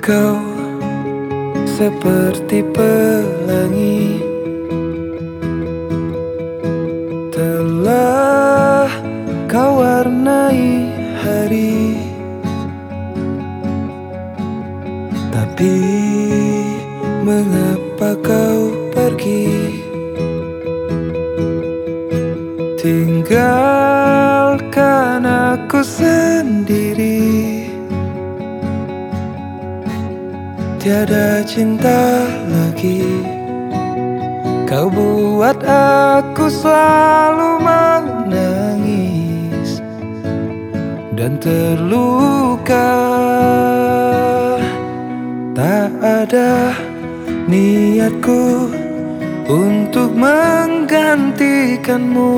Kau seperti pelangi, telah kau warnai hari. Tapi mengapa kau pergi, tinggalkan aku sendiri? Tiada cinta lagi, kau buat aku selalu menangis dan terluka. Tak ada niatku untuk menggantikanmu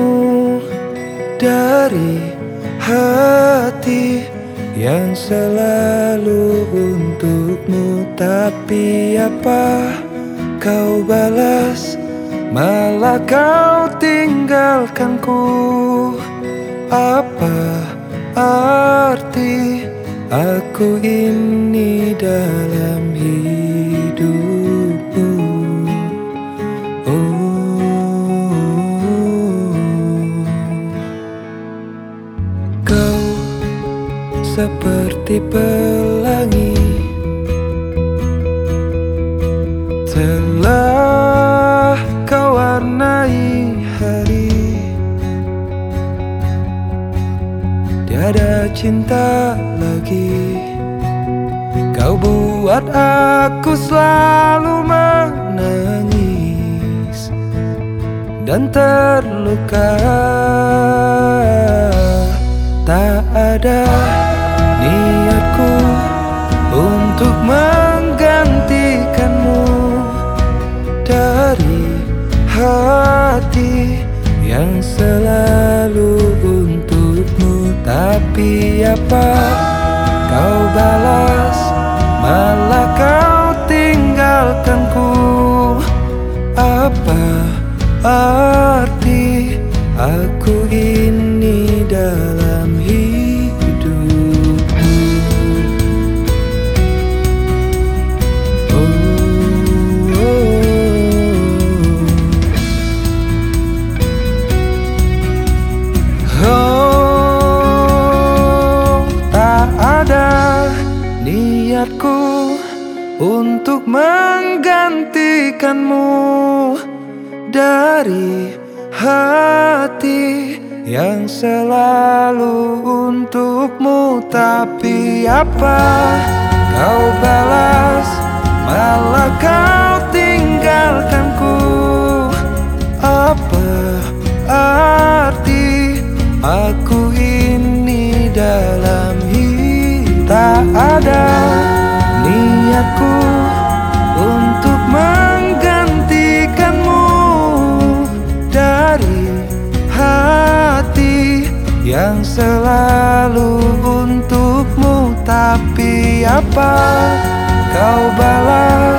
dari hati yang selalu untukmu. Tapi apa kau balas, malah kau tinggalkanku. Apa arti aku ini dalam hidupmu? Kau seperti pelangi, telah kau warnai hari. Tiada cinta lagi, kau buat aku selalu menangis dan terluka. Tak ada niatku untuk menggantikanmu dari hati yang selalu untukmu. Tapi apa kau balas, malah kau tinggalkanku. Apa arti aku ini dalam hidupmu? Tak ada niatku untuk menggantikanmu dari hati yang selalu untukmu. Tapi apa kau balas, malah kau tinggalkanku. Apa arti aku ini dalam hidup? Tak ada niatku untuk menggantikanmu dari hati yang selalu untukmu. Tapi apa kau balas,